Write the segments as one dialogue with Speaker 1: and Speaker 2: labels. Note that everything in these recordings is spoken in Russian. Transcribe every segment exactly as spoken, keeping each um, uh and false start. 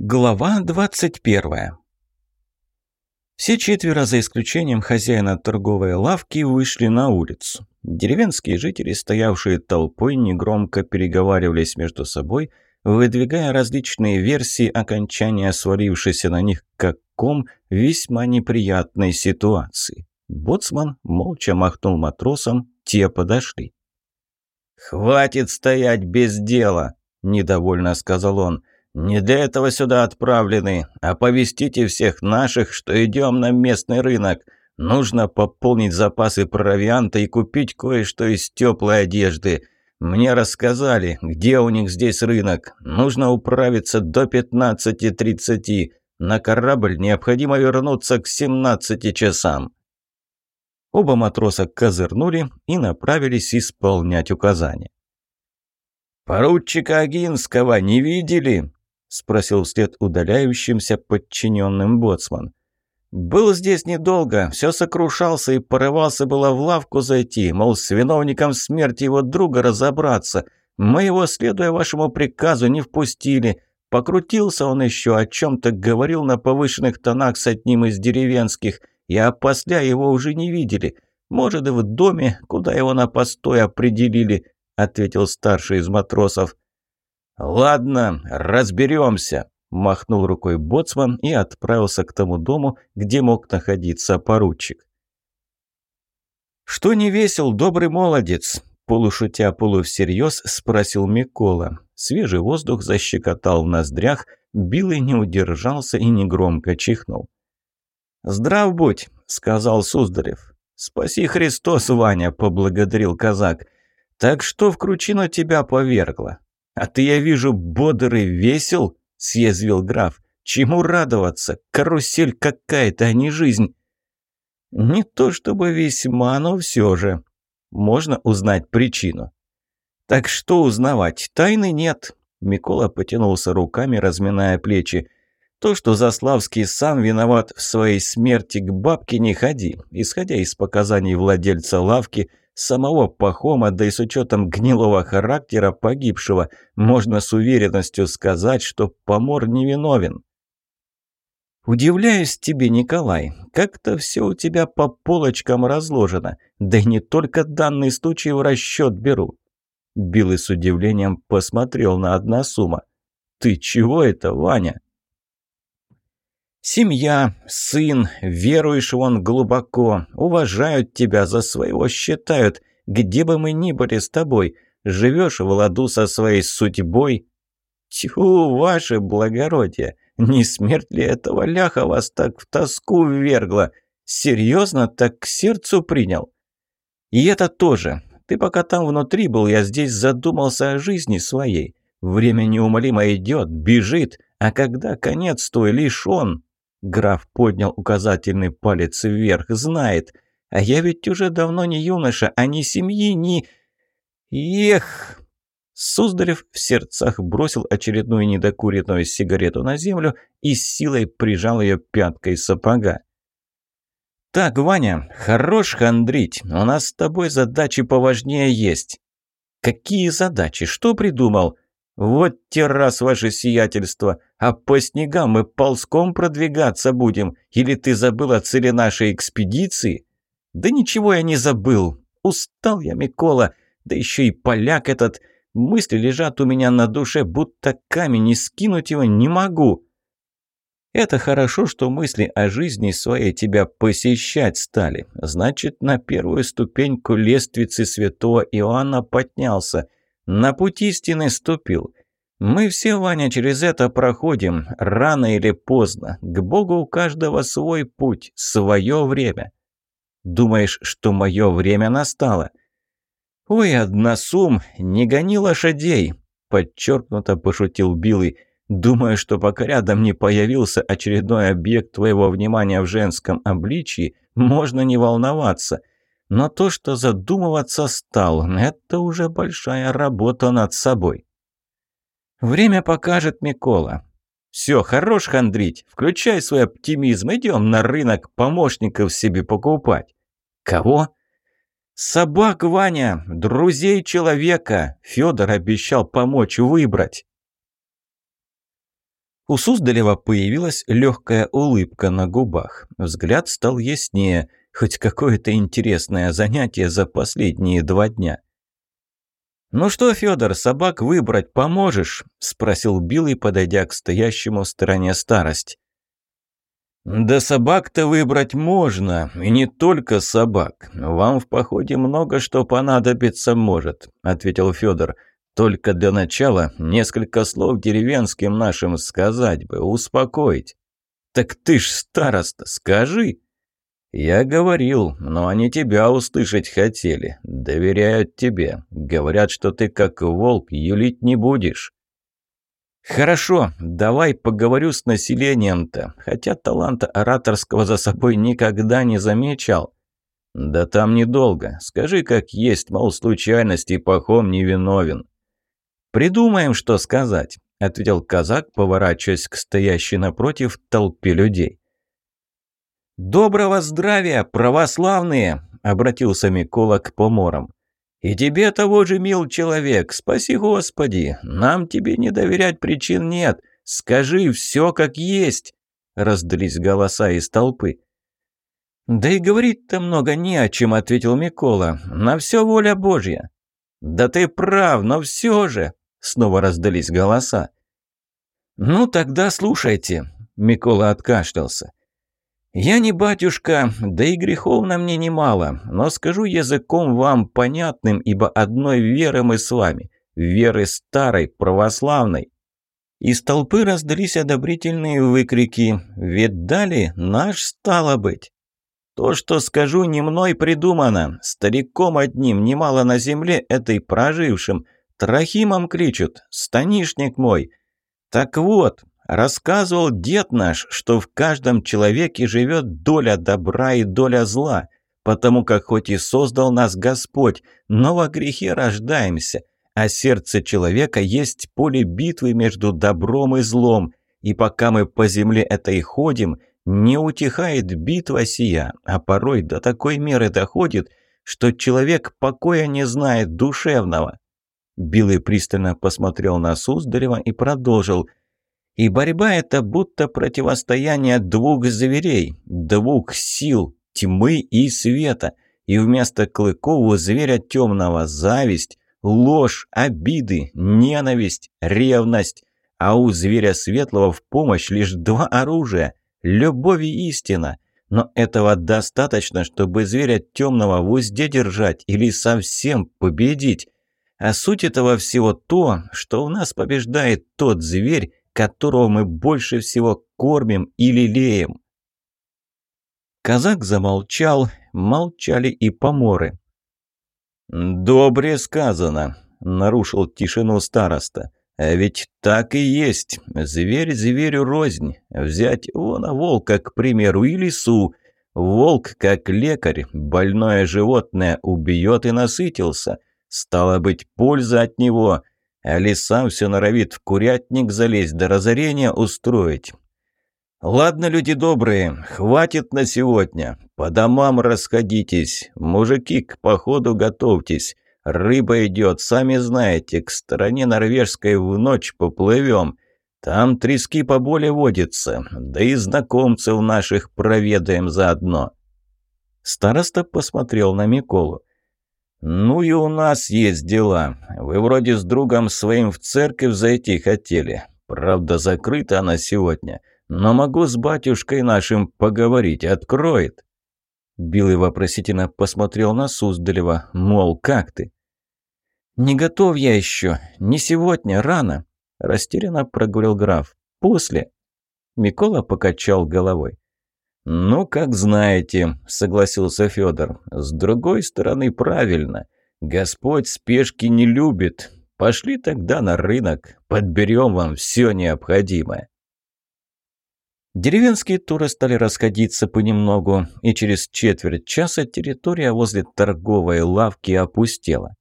Speaker 1: Глава двадцать первая. Все четверо, за исключением хозяина торговой лавки, вышли на улицу. Деревенские жители, стоявшие толпой, негромко переговаривались между собой, выдвигая различные версии окончания свалившейся на них как ком весьма неприятной ситуации. Боцман молча махнул матросам, те подошли. «Хватит стоять без дела!» – недовольно сказал он. «Не для этого сюда отправлены. Оповестите всех наших, что идем на местный рынок. Нужно пополнить запасы провианта и купить кое-что из теплой одежды. Мне рассказали, где у них здесь рынок. Нужно управиться до пятнадцати тридцати. На корабль необходимо вернуться к семнадцати часам». Оба матроса козырнули и направились исполнять указания. «Поручика Агинского не видели?» — спросил вслед удаляющимся подчиненным боцман. «Был здесь недолго, все сокрушался и порывался было в лавку зайти, мол, с виновником смерти его друга разобраться. Мы его, следуя вашему приказу, не впустили. Покрутился он еще, о чем-то говорил на повышенных тонах с одним из деревенских, и опосля его уже не видели. Может, и в доме, куда его на постой определили», — ответил старший из матросов. «Ладно, разберемся», – махнул рукой боцман и отправился к тому дому, где мог находиться поручик. «Что не весел, добрый молодец?» – полушутя полувсерьез спросил Микола. Свежий воздух защекотал в ноздрях, Билый не удержался и негромко чихнул. «Здрав будь», – сказал Суздалев. «Спаси Христос, Ваня», – поблагодарил казак. «Так что в кручину тебя повергло?» «А ты, я вижу, бодрый, весел?» – съязвил граф. «Чему радоваться? Карусель какая-то, а не жизнь». «Не то чтобы весьма, но все же. Можно узнать причину». «Так что узнавать? Тайны нет». Микола потянулся руками, разминая плечи. «То, что Заславский сам виноват в своей смерти, к бабке не ходи. Исходя из показаний владельца лавки, самого Пахома, да и с учетом гнилого характера погибшего, можно с уверенностью сказать, что помор невиновен». «Удивляюсь тебе, Николай, как-то все у тебя по полочкам разложено, да и не только данный случай в расчет беру». Билый с удивлением посмотрел на Односума. «Ты чего это, Ваня?» «Семья, сын, веруешь вон глубоко, уважают тебя, за своего считают, где бы мы ни были с тобой, живешь в ладу со своей судьбой». «Тьфу, ваше благородие, не смерть ли этого ляха вас так в тоску ввергла? Серьезно так к сердцу принял?» «И это тоже. Ты пока там внутри был, я здесь задумался о жизни своей. Время неумолимо идет, бежит, а когда конец твой лишь он...» Граф поднял указательный палец вверх. «Знает. А я ведь уже давно не юноша, а ни семьи, ни... Эх!» Суздалев в сердцах бросил очередную недокуренную сигарету на землю и с силой прижал ее пяткой сапога. «Так, Ваня, хорош хандрить. У нас с тобой задачи поважнее есть». «Какие задачи? Что придумал?» «Вот те раз, ваше сиятельство, а по снегам мы ползком продвигаться будем, или ты забыл о цели нашей экспедиции?» «Да ничего я не забыл. Устал я, Микола, да еще и поляк этот. Мысли лежат у меня на душе, будто камень, и скинуть его не могу». «Это хорошо, что мысли о жизни своей тебя посещать стали. Значит, на первую ступеньку лестницы святого Иоанна поднялся. На путь истины ступил. Мы все, Ваня, через это проходим, рано или поздно. К Богу у каждого свой путь, свое время». «Думаешь, что мое время настало?» «Ой, Односум, не гони лошадей», – подчеркнуто пошутил Билый. «Думаю, что пока рядом не появился очередной объект твоего внимания в женском обличии, можно не волноваться. Но то, что задумываться стал, это уже большая работа над собой». «Время покажет, Микола». «Все, хорош хандрить, включай свой оптимизм, идем на рынок помощников себе покупать». «Кого?» «Собак, Ваня, друзей человека. Федор обещал помочь выбрать». У Суздалева появилась легкая улыбка на губах. Взгляд стал яснее, хоть какое-то интересное занятие за последние два дня. «Ну что, Федор, собак выбрать поможешь?» – спросил Билый, подойдя к стоящему в стороне старость. «Да собак-то выбрать можно, и не только собак. Вам в походе много что понадобиться может», – ответил Федор. «Только для начала несколько слов деревенским нашим сказать бы, успокоить». «Так ты ж староста, скажи!» «Я говорил, но они тебя услышать хотели. Доверяют тебе. Говорят, что ты как волк юлить не будешь». «Хорошо, давай поговорю с населением-то, хотя таланта ораторского за собой никогда не замечал». «Да там недолго. Скажи, как есть, мол, случайности Пахом не виновен». «Придумаем, что сказать», — ответил казак, поворачиваясь к стоящей напротив толпе людей. «Доброго здравия, православные!» — обратился Микола к поморам. «И тебе того же, мил человек, спаси Господи! Нам тебе не доверять причин нет. Скажи все как есть!» — раздались голоса из толпы. «Да и говорить-то много не о чем», — ответил Микола. «На все воля Божья». «Да ты прав, но все же!» — снова раздались голоса. «Ну тогда слушайте», — Микола откашлялся. «Я не батюшка, да и грехов на мне немало, но скажу языком вам понятным, ибо одной веры мы с вами, веры старой, православной». Из толпы раздались одобрительные выкрики. «Видали? Наш стало быть!» «То, что скажу, не мной придумано. Стариком одним, немало на земле этой прожившим. Трохимом кличут, станишник мой. Так вот, рассказывал дед наш, что в каждом человеке живет доля добра и доля зла, потому как хоть и создал нас Господь, но во грехе рождаемся, а сердце человека есть поле битвы между добром и злом, и пока мы по земле этой ходим, не утихает битва сия, а порой до такой меры доходит, что человек покоя не знает душевного». Билый пристально посмотрел на Суздарева и продолжил. «И борьба это будто противостояние двух зверей, двух сил, тьмы и света, и вместо клыков у зверя темного зависть, ложь, обиды, ненависть, ревность, а у зверя светлого в помощь лишь два оружия – любовь и истина. Но этого достаточно, чтобы зверя темного в узде держать или совсем победить. А суть этого всего то, что у нас побеждает тот зверь, которого мы больше всего кормим и лелеем». Казак замолчал, молчали и поморы. «Добре сказано», — нарушил тишину староста. «А ведь так и есть. Зверь зверю рознь. Взять вон волка, к примеру, и лису. Волк, как лекарь, больное животное убьет и насытился. Стало быть, польза от него. А лиса все норовит в курятник залезть, до разорения устроить. Ладно, люди добрые, хватит на сегодня. По домам расходитесь. Мужики, к походу готовьтесь. Рыба идет, сами знаете, к стороне норвежской в ночь поплывем. Там трески поболее водится, да и знакомцев наших проведаем заодно». Староста посмотрел на Миколу. «Ну и у нас есть дела. Вы вроде с другом своим в церковь зайти хотели. Правда, закрыта она сегодня, но могу с батюшкой нашим поговорить, откроет». Билый вопросительно посмотрел на Суздалева, мол, как ты? «Не готов я еще, не сегодня, рано», – растерянно проговорил граф. «После». Микола покачал головой. «Ну, как знаете», — согласился Федор. «С другой стороны, правильно. Господь спешки не любит. Пошли тогда на рынок, подберем вам все необходимое». Деревенские туры стали расходиться понемногу, и через четверть часа территория возле торговой лавки опустела.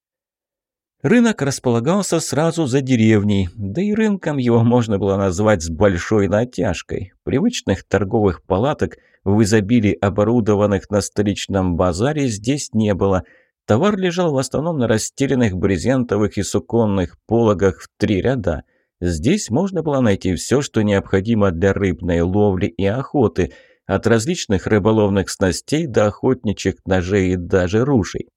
Speaker 1: Рынок располагался сразу за деревней, да и рынком его можно было назвать с большой натяжкой. Привычных торговых палаток в изобилии, оборудованных на столичном базаре, здесь не было. Товар лежал в основном на расстеленных брезентовых и суконных пологах в три ряда. Здесь можно было найти все, что необходимо для рыбной ловли и охоты, от различных рыболовных снастей до охотничьих ножей и даже ружей.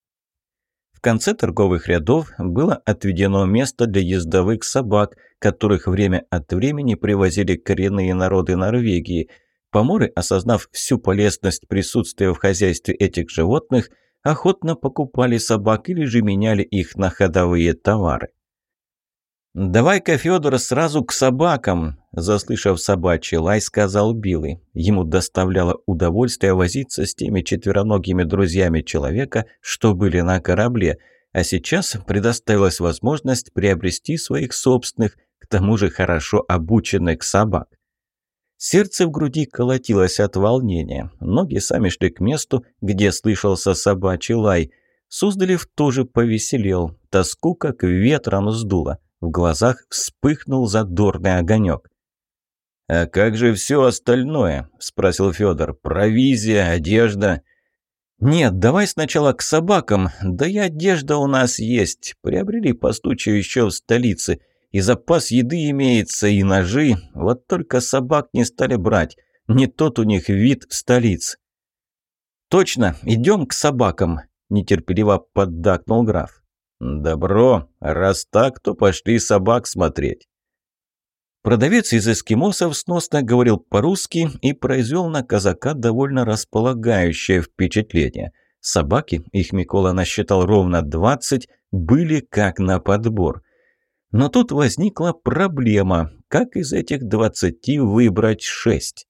Speaker 1: В конце торговых рядов было отведено место для ездовых собак, которых время от времени привозили коренные народы Норвегии. Поморы, осознав всю полезность присутствия в хозяйстве этих животных, охотно покупали собак или же меняли их на ходовые товары. «Давай-ка, Федор, сразу к собакам!» – заслышав собачий лай, сказал Билый. Ему доставляло удовольствие возиться с теми четвероногими друзьями человека, что были на корабле, а сейчас предоставилась возможность приобрести своих собственных, к тому же хорошо обученных собак. Сердце в груди колотилось от волнения, ноги сами шли к месту, где слышался собачий лай. Суздалев тоже повеселел, тоску как ветром сдуло. В глазах вспыхнул задорный огонек. «А как же все остальное?» – спросил Федор. «Провизия, одежда?» «Нет, давай сначала к собакам. Да и одежда у нас есть. Приобрели по случаю еще в столице. И запас еды имеется, и ножи. Вот только собак не стали брать. Не тот у них вид в столице». «Точно, идем к собакам», – нетерпеливо поддакнул граф. «Добро. Раз так, то пошли собак смотреть». Продавец из эскимосов сносно говорил по-русски и произвел на казака довольно располагающее впечатление. Собаки, их Микола насчитал ровно двадцать, были как на подбор. Но тут возникла проблема, как из этих двадцати выбрать шесть.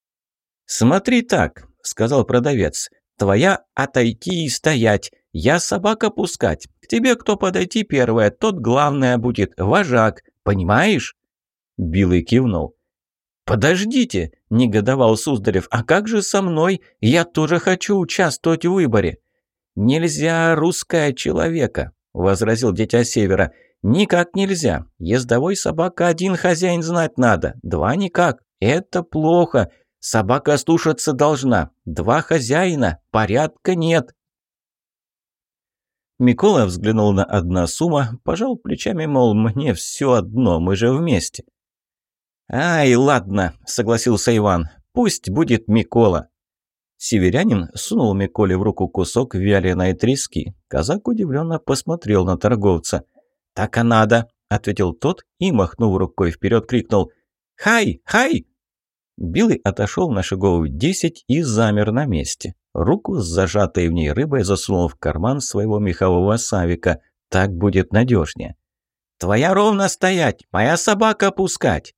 Speaker 1: «Смотри так», — сказал продавец, — «твоя отойти и стоять, я собака пускать. К тебе кто подойти первое, тот главное будет, вожак, понимаешь?» Билый кивнул. «Подождите!» – негодовал Суздалев. «А как же со мной? Я тоже хочу участвовать в выборе!» «Нельзя русская человека!» – возразил дитя Севера. «Никак нельзя. Ездовой собака один хозяин знать надо. Два никак. Это плохо. Собака слушаться должна. Два хозяина. Порядка нет». Микола взглянул на односума, пожал плечами, мол, мне все одно, мы же вместе. «Ай, ладно», — согласился Иван, — «пусть будет Микола». Северянин сунул Миколе в руку кусок вяленой трески. Казак удивленно посмотрел на торговца. «Так и надо», — ответил тот и, махнув рукой вперед, крикнул «Хай! Хай!». Билый отошел на шагов десять и замер на месте. Руку с зажатой в ней рыбой засунул в карман своего мехового савика. Так будет надежнее. «Твоя ровно стоять! Моя собака пускать!»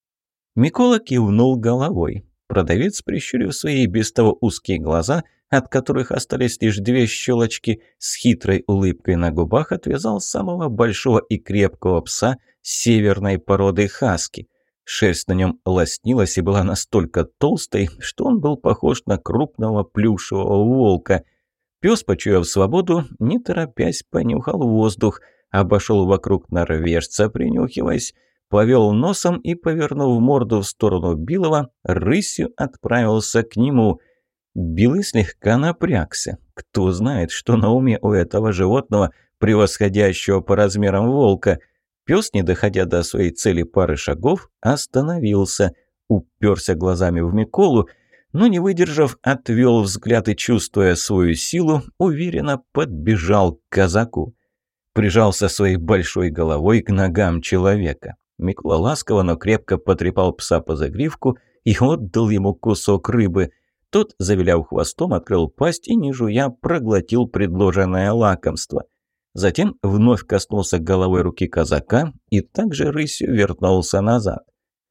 Speaker 1: Микола кивнул головой. Продавец, прищурив свои без того узкие глаза, от которых остались лишь две щелочки, с хитрой улыбкой на губах отвязал самого большого и крепкого пса северной породы хаски. Шерсть на нем лоснилась и была настолько толстой, что он был похож на крупного плюшевого волка. Пес, почуяв свободу, не торопясь понюхал воздух, обошел вокруг норвежца, принюхиваясь, повел носом и, повернув морду в сторону Билова, рысью отправился к нему. Билый слегка напрягся. Кто знает, что на уме у этого животного, превосходящего по размерам волка. Пес, не доходя до своей цели пары шагов, остановился, уперся глазами в Миколу, но, не выдержав, отвел взгляд и, чувствуя свою силу, уверенно подбежал к казаку. Прижался своей большой головой к ногам человека. Микола ласково, но крепко потрепал пса по загривку и отдал ему кусок рыбы. Тот, завиляв хвостом, открыл пасть и, не жуя, проглотил предложенное лакомство. Затем вновь коснулся головой руки казака и также рысью вернулся назад.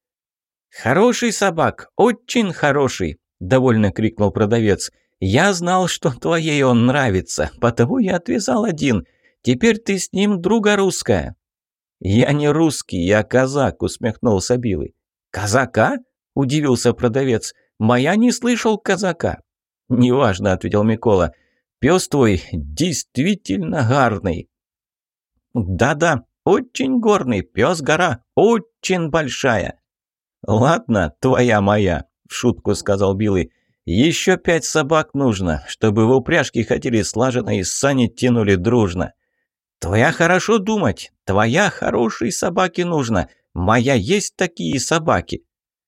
Speaker 1: «Хороший собак, очень хороший!» – довольно крикнул продавец. «Я знал, что твоей он нравится, потому я отвязал один. Теперь ты с ним друга русская». «Я не русский, я казак», – усмехнулся Билый. «Казака?» – удивился продавец. «Моя не слышал казака». «Неважно», – ответил Микола. «Пес твой действительно гарный». «Да-да, очень горный, пес-гора, очень большая». «Ладно, твоя моя», – в шутку сказал Билый. «Еще пять собак нужно, чтобы в упряжке ходили слаженно и сани тянули дружно». Твоя хорошо думать, твоя хорошей собаке нужно. Моя есть такие собаки.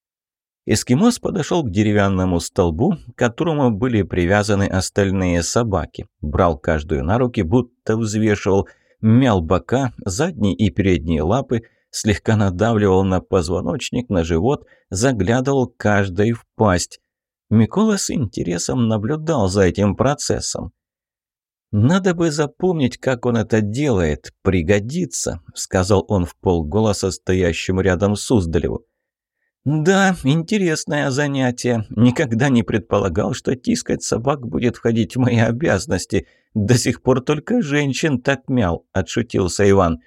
Speaker 1: Эскимос подошел к деревянному столбу, к которому были привязаны остальные собаки. Брал каждую на руки, будто взвешивал, мял бока, задние и передние лапы, слегка надавливал на позвоночник, на живот, заглядывал каждой в пасть. Микола с интересом наблюдал за этим процессом. «Надо бы запомнить, как он это делает. Пригодится», — сказал он вполголоса стоящему рядом Суздалеву. «Да, интересное занятие. Никогда не предполагал, что тискать собак будет входить в мои обязанности. До сих пор только женщин так мял», — отшутился Иван.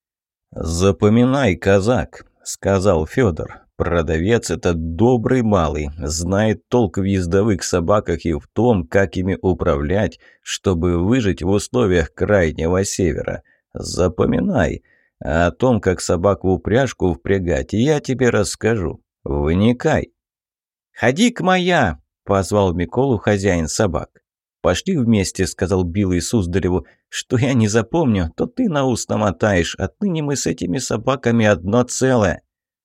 Speaker 1: «Запоминай, казак», — сказал Федор. «Продавец — это добрый малый, знает толк в ездовых собаках и в том, как ими управлять, чтобы выжить в условиях Крайнего Севера. Запоминай. А о том, как собак в упряжку впрягать, я тебе расскажу. Вникай». «Ходи-ка моя!» — позвал Миколу хозяин собак. «Пошли вместе», — сказал Билый Суздалеву. «Что я не запомню, то ты на ус намотаешь. Отныне мы с этими собаками одно целое».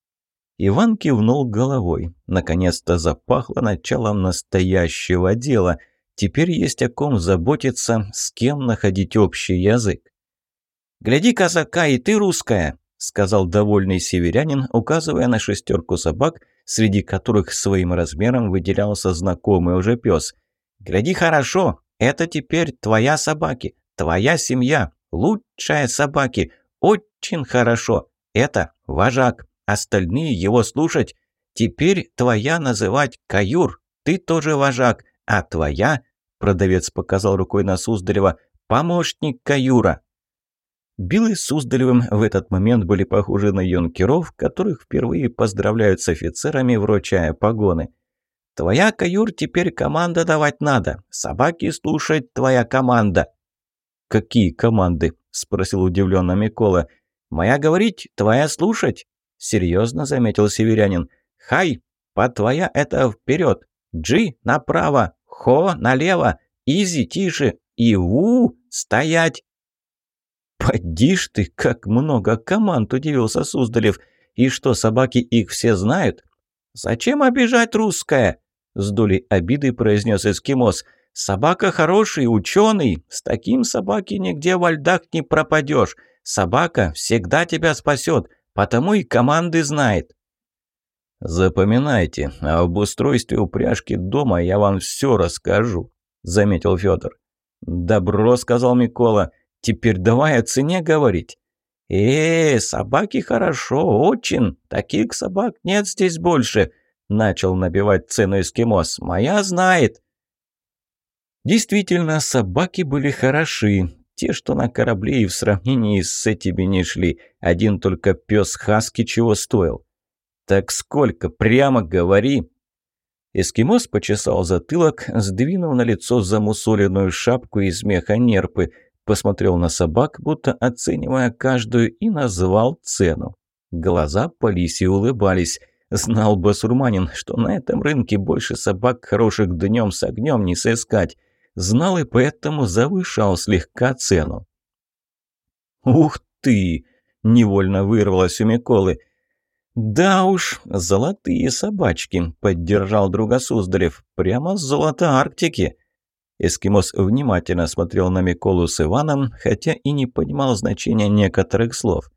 Speaker 1: Иван кивнул головой. Наконец-то запахло началом настоящего дела. Теперь есть о ком заботиться, с кем находить общий язык. «Гляди, казака, и ты русская», — сказал довольный северянин, указывая на шестерку собак, среди которых своим размером выделялся знакомый уже пес. «Гляди хорошо, это теперь твоя собаки, твоя семья, лучшая собаки, очень хорошо. Это вожак, остальные его слушать. Теперь твоя называть каюр, ты тоже вожак, а твоя, — продавец показал рукой на Суздарева, — помощник каюра». Билый с Суздалевым в этот момент были похожи на юнкеров, которых впервые поздравляют с офицерами, вручая погоны. «Твоя, каюр, теперь команда давать надо. Собаки слушать, твоя команда». «Какие команды?» – спросил удивленно Микола. «Моя говорить, твоя слушать», – серьезно заметил северянин. «Хай, по твоя это вперед, джи направо, хо налево, изи тише и ву стоять». «Поди ж ты, как много команд!» – удивился Суздалев. «И что, собаки их все знают?» «Зачем обижать русское?» – с долей обиды произнес эскимос. «Собака хороший, ученый. С таким собаки нигде во льдах не пропадешь. Собака всегда тебя спасет, потому и команды знает». «Запоминайте, об устройстве упряжки дома я вам все расскажу», – заметил Федор. «Добро», – сказал Микола. «Теперь давай о цене говорить».
Speaker 2: «Э, собаки хорошо, очень. Таких собак нет здесь больше», — начал набивать цену эскимос. «Моя знает».
Speaker 1: Действительно, собаки были хороши. Те, что на корабле, и в сравнении с этими не шли. Один только пес Хаски чего стоил. «Так сколько? Прямо говори!» Эскимос почесал затылок, сдвинул на лицо замусоленную шапку из меха нерпы, посмотрел на собак, будто оценивая каждую, и назвал цену. Глаза по лисе улыбались. Знал басурманин, что на этом рынке больше собак хороших днем с огнем не сыскать. Знал и поэтому завышал слегка цену. «Ух ты!» – невольно вырвалось у Миколы. «Да уж, золотые собачки», – поддержал друга Суздалев. «Прямо золото Арктики». Эскимос внимательно смотрел на Миколу с Иваном, хотя и не понимал значения некоторых слов.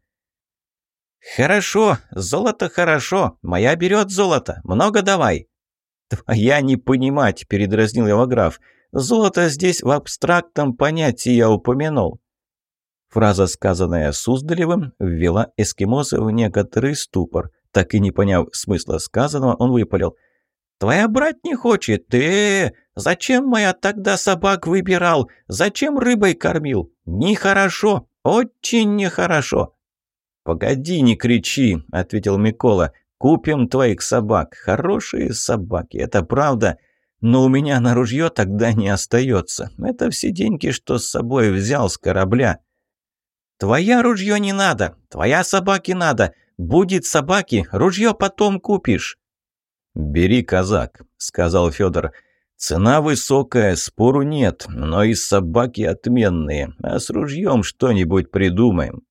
Speaker 2: «Хорошо, золото хорошо, моя берет золото, много давай».
Speaker 1: «Твоя не понимать», – передразнил его граф. «Золото здесь в абстрактном понятии я упомянул». Фраза, сказанная Суздалевым, ввела эскимоса в некоторый ступор. Так и не поняв смысла сказанного, он выпалил.
Speaker 2: «Твоя брать не хочет? Э, зачем моя тогда собак выбирал? Зачем рыбой кормил? Нехорошо, очень нехорошо».
Speaker 1: «Погоди, не кричи», — ответил Микола. «Купим твоих собак. Хорошие собаки, это правда. Но у меня на ружье тогда не остается. Это все деньги, что с собой взял с корабля».
Speaker 2: «Твоя ружье не надо, твоя собаки надо. Будет собаки, ружье потом купишь».
Speaker 1: «Бери, казак», — сказал Федор. Цена высокая, спору нет, но и собаки отменные, а с ружьем что-нибудь придумаем».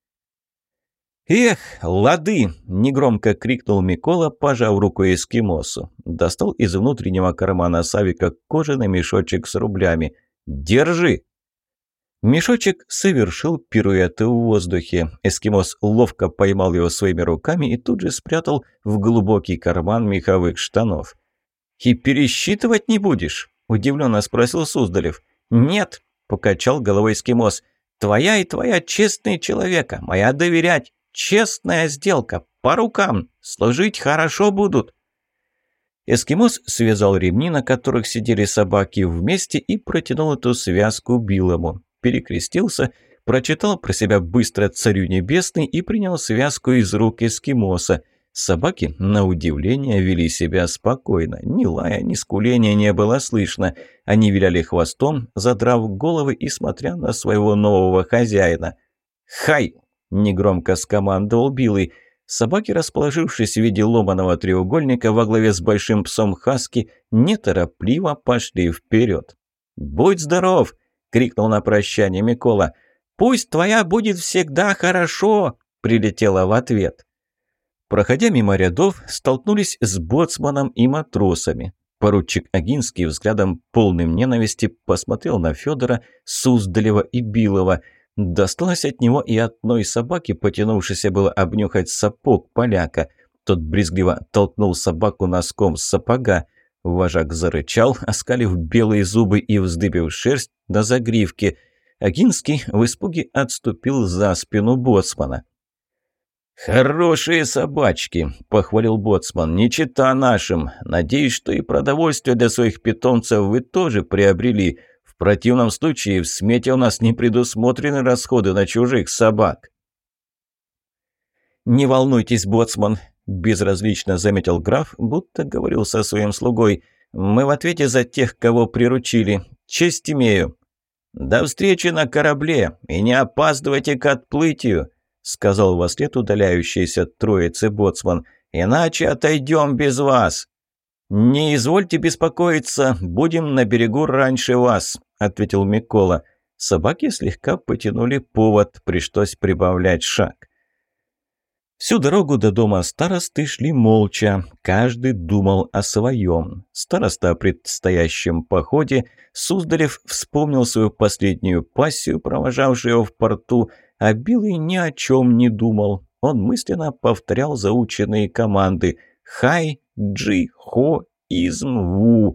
Speaker 2: «Эх, лады!» – негромко крикнул Микола, пожав руку эскимосу. Достал из внутреннего кармана Савика кожаный мешочек с рублями. «Держи!» Мешочек совершил пируэты в воздухе. Эскимос ловко поймал его своими руками и тут же спрятал в глубокий карман меховых штанов. «И пересчитывать не будешь?» – удивленно спросил Суздалев. «Нет», – покачал головой эскимос. «Твоя и твоя честный человека, моя доверять. Честная сделка, по рукам, служить хорошо будут». Эскимос связал ремни, на которых сидели собаки, вместе и протянул эту связку Билому. Перекрестился, прочитал про себя быстро «Царю небесный» и принял связку из рук эскимоса. Собаки, на удивление, вели себя спокойно. Ни лая, ни скуления не было слышно. Они виляли хвостом, задрав головы и смотря на своего нового хозяина. «Хай!» – негромко скомандовал Билый. Собаки, расположившись в виде ломаного треугольника во главе с большим псом Хаски, неторопливо пошли вперед. «Будь здоров!» – крикнул на прощание Микола. «Пусть твоя будет всегда хорошо!» – прилетело в ответ. Проходя мимо рядов, столкнулись с боцманом и матросами. Поручик Агинский взглядом полным ненависти посмотрел на Федора, Суздалева и Билова. Досталось от него и одной собаке, потянувшейся было обнюхать сапог поляка. Тот брезгливо толкнул собаку носком с сапога. Вожак зарычал, оскалив белые зубы и вздыбив шерсть на загривке. Агинский в испуге отступил за спину боцмана. «Хорошие собачки», – похвалил боцман, – «не чета нашим. Надеюсь, что и продовольствие для своих питомцев вы тоже приобрели. В противном случае в смете у нас не предусмотрены расходы на чужих собак».
Speaker 1: «Не волнуйтесь, боцман», – безразлично заметил граф, будто говорил со своим слугой. «Мы в ответе за тех, кого приручили. Честь имею».
Speaker 2: «До встречи на корабле и не опаздывайте к отплытию», — сказал вослед удаляющейся троице боцман. «Иначе отойдем без вас».
Speaker 1: «Не извольте беспокоиться, будем на берегу раньше вас», — ответил Микола. Собаки слегка потянули повод, пришлось прибавлять шаг. Всю дорогу до дома старосты шли молча, каждый думал о своем. Староста о предстоящем походе, Суздалев вспомнил свою последнюю пассию, провожавшую его в порту, а Билый ни о чем не думал. Он мысленно повторял заученные команды «Хай», «Джи», «Хо», «Изм», «Ву».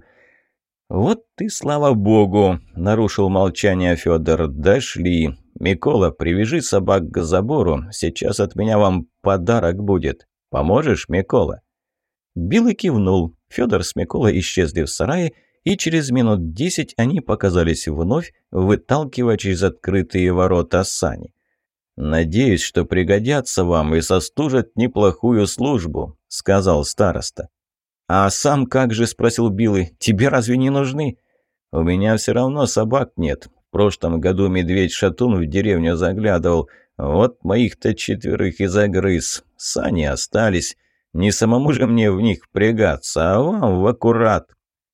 Speaker 1: «Вот и слава богу!» – нарушил молчание Федор. «Дошли. Микола, привяжи собак к забору. Сейчас от меня вам подарок будет. Поможешь, Микола?» Билый кивнул. Федор с Миколой исчезли в сарае, и через минут десять они показались вновь, выталкивая через открытые ворота сани. «Надеюсь, что пригодятся вам и состужат неплохую службу», – сказал староста. «А сам как же?» – спросил Билый. «Тебе разве не нужны?» «У меня все равно собак нет. В прошлом году медведь-шатун в деревню заглядывал. Вот моих-то четверых и загрыз. Сани остались. Не самому же мне в них впрягаться, а вам в аккурат».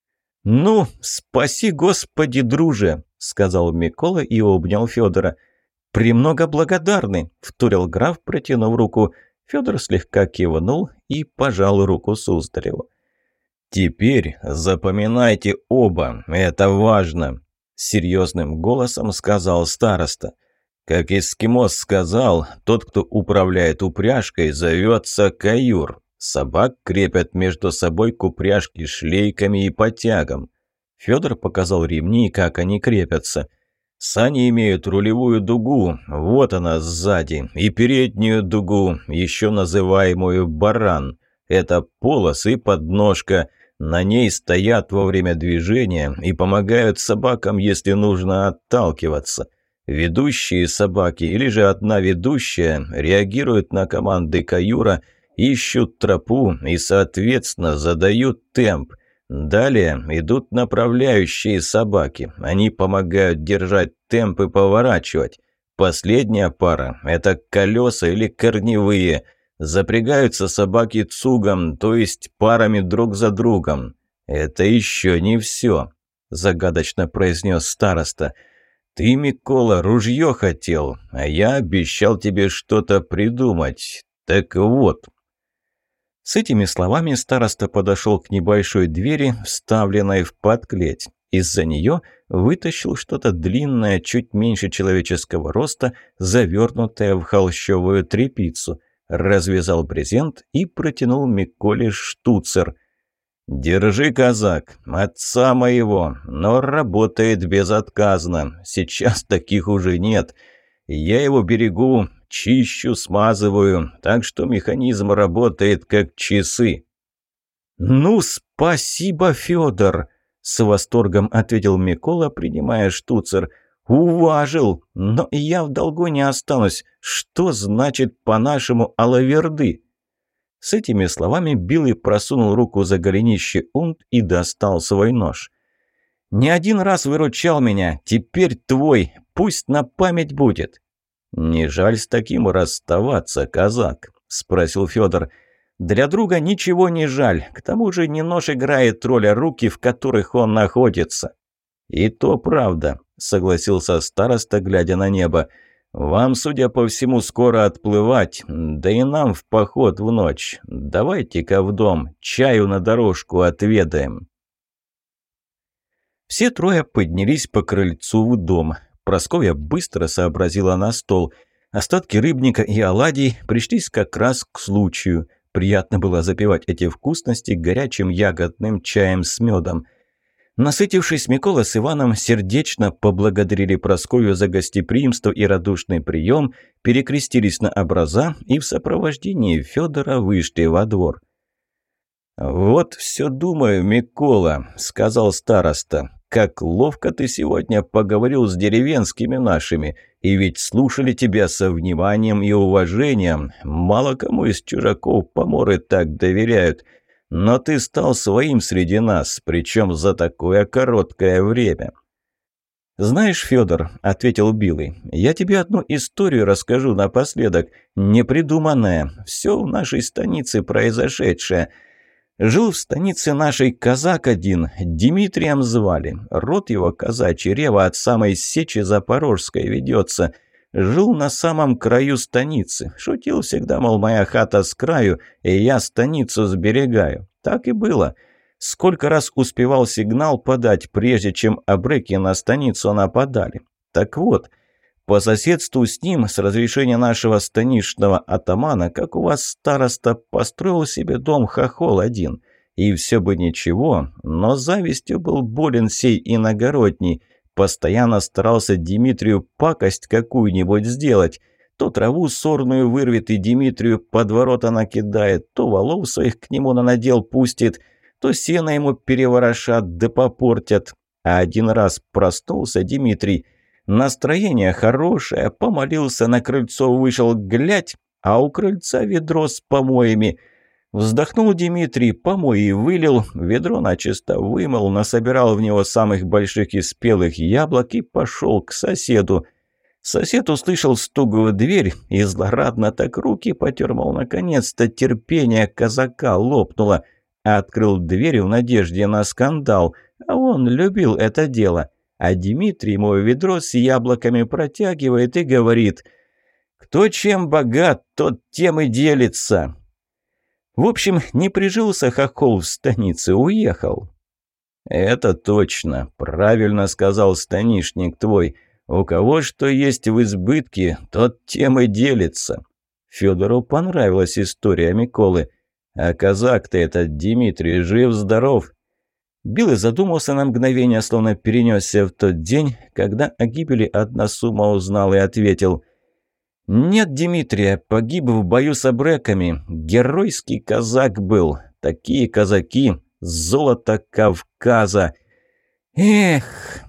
Speaker 1: «Ну, спаси, Господи, друже!» – сказал Микола и обнял Федора. «Премного благодарны», – вторил граф, протянув руку. Федор слегка кивнул и пожал руку Суздалеву. «Теперь запоминайте оба, это важно», – серьезным голосом сказал староста. «Как эскимос сказал, тот, кто управляет упряжкой, зовется каюр. Собак крепят между собой к упряжке шлейками и потягом». Федор показал ремни, как они крепятся. «Сани имеют рулевую дугу, вот она сзади, и переднюю дугу, еще называемую баран. Это полос и подножка. На ней стоят во время движения и помогают собакам, если нужно отталкиваться. Ведущие собаки или же одна ведущая реагируют на команды каюра, ищут тропу и, соответственно, задают темп. Далее идут направляющие собаки. Они помогают держать темп и поворачивать. Последняя пара – это колеса или корневые. Запрягаются собаки цугом, то есть парами друг за другом. Это еще не все.
Speaker 2: – загадочно произнес староста. «Ты, Микола, ружье хотел, а я обещал тебе что-то придумать. Так вот». С этими словами староста подошел к небольшой двери, вставленной в подклеть. Из-за нее вытащил что-то длинное, чуть меньше человеческого роста, завернутое в холщовую тряпицу. Развязал брезент и протянул Миколе штуцер. «Держи, казак, отца моего, но работает безотказно. Сейчас таких уже нет. Я его берегу, чищу, смазываю, так что механизм работает как часы». «Ну, спасибо, Федор!» — с восторгом ответил Микола, принимая штуцер. «Уважил, но я в долгу не останусь. Что значит по-нашему алаверды?» С этими словами Билый просунул руку за голенище унт и достал свой нож. «Не один раз выручал меня, теперь твой, пусть на память будет». «Не жаль с таким расставаться, казак?» – спросил Федор. «Для друга ничего не жаль, к тому же не нож играет роль, а руки, в которых он находится». «И то правда», – согласился староста, глядя на небо. «Вам, судя по всему, скоро отплывать, да и нам в поход в ночь. Давайте-ка в дом, чаю на дорожку отведаем». Все трое поднялись по крыльцу в дом. Прасковья быстро сообразила на стол. Остатки рыбника и оладий пришлись как раз к случаю. Приятно было запивать эти вкусности горячим ягодным чаем с медом. Насытившись, Микола с Иваном сердечно поблагодарили Прасковью за гостеприимство и радушный прием, перекрестились на образа и в сопровождении Федора вышли во двор. «Вот все думаю, Микола», — сказал староста, — «как ловко ты сегодня поговорил с деревенскими нашими, и ведь слушали тебя со вниманием и уважением. Мало кому из чужаков поморы так доверяют». Но ты стал своим среди нас, причем за такое короткое время. «Знаешь, Федор, — ответил Билый, — я тебе одну историю расскажу напоследок, непридуманная, все в нашей станице произошедшее. Жил в станице нашей казак один, Дмитрием звали, род его казачий, рева от самой сечи Запорожской ведется». Жил на самом краю станицы. Шутил всегда, мол, моя хата с краю, и я станицу сберегаю. Так и было. Сколько раз успевал сигнал подать, прежде чем абреки на станицу нападали. Так вот, по соседству с ним, с разрешения нашего станичного атамана, как у вас староста, построил себе дом хохол один. И все бы ничего, но завистью был болен сей иногородний. Постоянно старался Дмитрию пакость какую-нибудь сделать. То траву сорную вырвет и Дмитрию под ворота накидает, то волов своих к нему на надел пустит, то сено ему переворошат да попортят. А один раз проснулся Дмитрий. Настроение хорошее, помолился, на крыльцо вышел, глядь, а у крыльца ведро с помоями. Вздохнул Дмитрий, помои вылил, ведро начисто вымыл, насобирал в него самых больших и спелых яблок и пошел к соседу. Сосед услышал стук в дверь и злорадно так руки потер, мол, наконец-то терпение казака лопнуло. Открыл дверь в надежде на скандал, а он любил это дело. А Дмитрий ему ведро с яблоками протягивает и говорит: «Кто чем богат, тот тем и делится». В общем, не прижился хохол в станице, уехал. «Это точно, правильно сказал станишник твой. У кого что есть в избытке, тот тем и делится». Федору понравилась история Миколы. «А казак-то этот Дмитрий жив-здоров?» Билый задумался на мгновение, словно перенесся в тот день, когда о гибели односума узнал и ответил: «Нет Дмитрия, погиб в бою с абреками. Геройский казак был. Такие казаки — золото Кавказа. Эх!»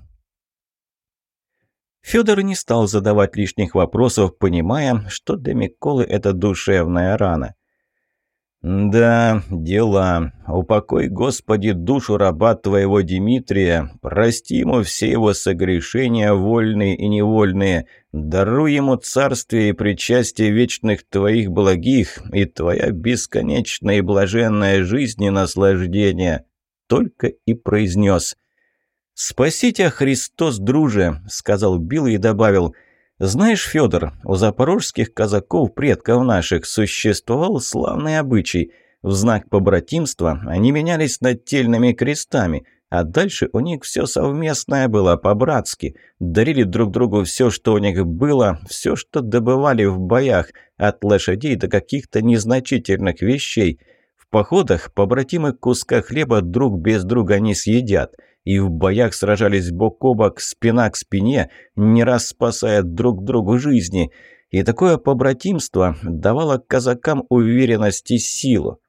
Speaker 2: Федор не стал задавать лишних вопросов, понимая, что для Миколы это душевная рана. «Да, дела. Упокой, Господи, душу раба твоего Дмитрия, прости ему все его согрешения, вольные и невольные, даруй ему царствие и причастие вечных твоих благих и твоя бесконечная и блаженная жизнь и наслаждение», только и произнес.
Speaker 1: «Спаси тебя, Христос, друже», – сказал Билый и добавил. «Знаешь, Федор, у запорожских казаков, предков наших, существовал славный обычай. В знак побратимства они менялись нательными крестами, а дальше у них все совместное было, по-братски. Дарили друг другу все, что у них было, все, что добывали в боях, от лошадей до каких-то незначительных вещей. В походах побратимы куска хлеба друг без друга не съедят». И в боях сражались бок о бок, спина к спине, не раз спасая друг другу жизни. И такое побратимство давало казакам уверенность и силу.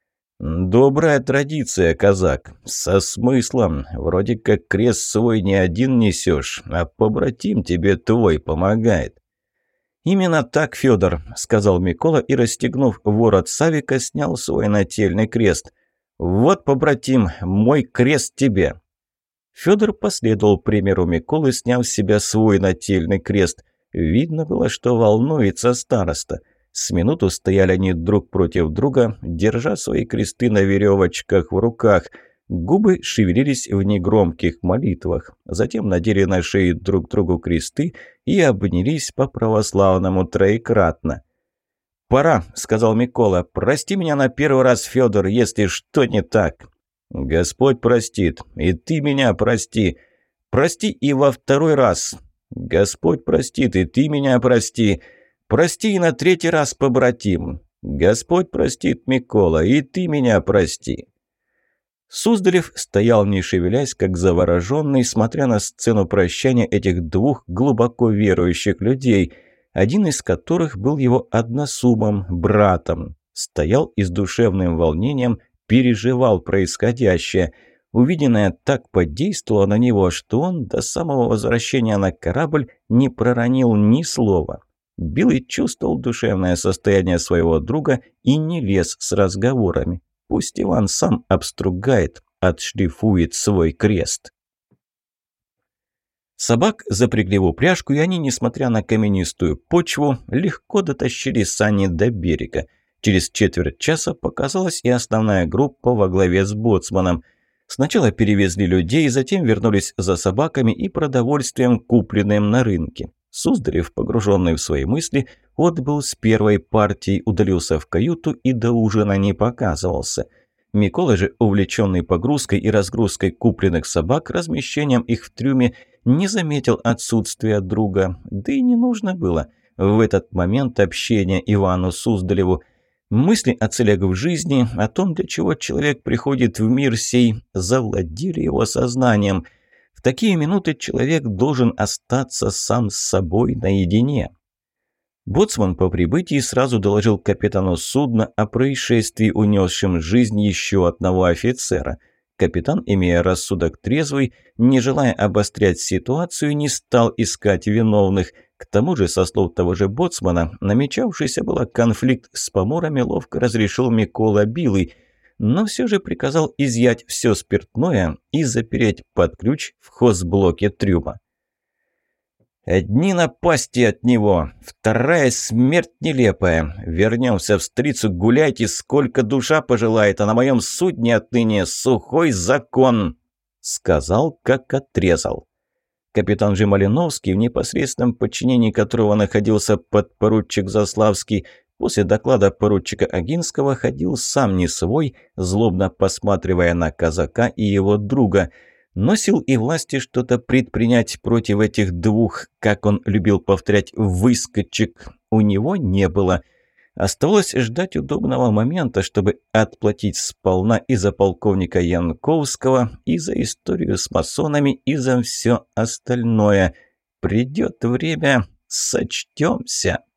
Speaker 1: «Добрая традиция, казак, со смыслом. Вроде как крест свой не один несешь, а побратим тебе твой помогает». «Именно так, Федор», – сказал Микола и, расстегнув ворот савика, снял свой нательный крест. «Вот, побратим, мой крест тебе». Федор последовал примеру Миколы, сняв с себя свой нательный крест. Видно было, что волнуется староста. С минуту стояли они друг против друга, держа свои кресты на веревочках в руках. Губы шевелились в негромких молитвах. Затем надели на шеи друг другу кресты и обнялись по-православному троекратно. «Пора», — сказал Микола. «Прости меня на первый раз, Федор, если что не так». «Господь простит, и ты меня прости. Прости и во второй раз. Господь простит, и ты меня прости. Прости и на третий раз, побратим. Господь простит, Микола, и ты меня прости». Суздалев стоял, не шевелясь, как завороженный, смотря на сцену прощания этих двух глубоко верующих людей, один из которых был его односумом, братом. Стоял и с душевным волнением переживал происходящее. Увиденное так подействовало на него, что он до самого возвращения на корабль не проронил ни слова. Билый чувствовал душевное состояние своего друга и не лез с разговорами. Пусть Иван сам обстругает, отшлифует свой крест. Собак запрягли в упряжку, и они, несмотря на каменистую почву, легко дотащили сани до берега. Через четверть часа показалась и основная группа во главе с боцманом. Сначала перевезли людей, затем вернулись за собаками и продовольствием, купленным на рынке. Суздалев, погруженный в свои мысли, отбыл с первой партией, удалился в каюту и до ужина не показывался. Микола же, увлеченный погрузкой и разгрузкой купленных собак, размещением их в трюме, не заметил отсутствия друга, да и не нужно было в этот момент общения Ивану Суздалеву. Мысли о целях в жизни, о том, для чего человек приходит в мир сей, завладели его сознанием. В такие минуты человек должен остаться сам с собой наедине. Боцман по прибытии сразу доложил капитану судна о происшествии, унесшем жизнь еще одного офицера. Капитан, имея рассудок трезвый, не желая обострять ситуацию, не стал искать виновных. К тому же, со слов того же боцмана, намечавшийся был конфликт с поморами ловко разрешил Микола Билый, но все же приказал изъять все спиртное и запереть под ключ в хозблоке трюма. «Одни напасти от него, вторая смерть нелепая. Вернемся в столицу, гуляйте, сколько душа пожелает, а на моем судне отныне сухой закон», — сказал, как отрезал. Капитан же Малиновский, в непосредственном подчинении которого находился подпоручик Заславский, после доклада поручика Агинского ходил сам не свой, злобно посматривая на казака и его друга. Но сил и власти что-то предпринять против этих двух, как он любил повторять, выскочек, у него не было. Оставалось ждать удобного момента, чтобы отплатить сполна и за полковника Янковского, и за историю с масонами, и за все остальное. Придет время, сочтемся.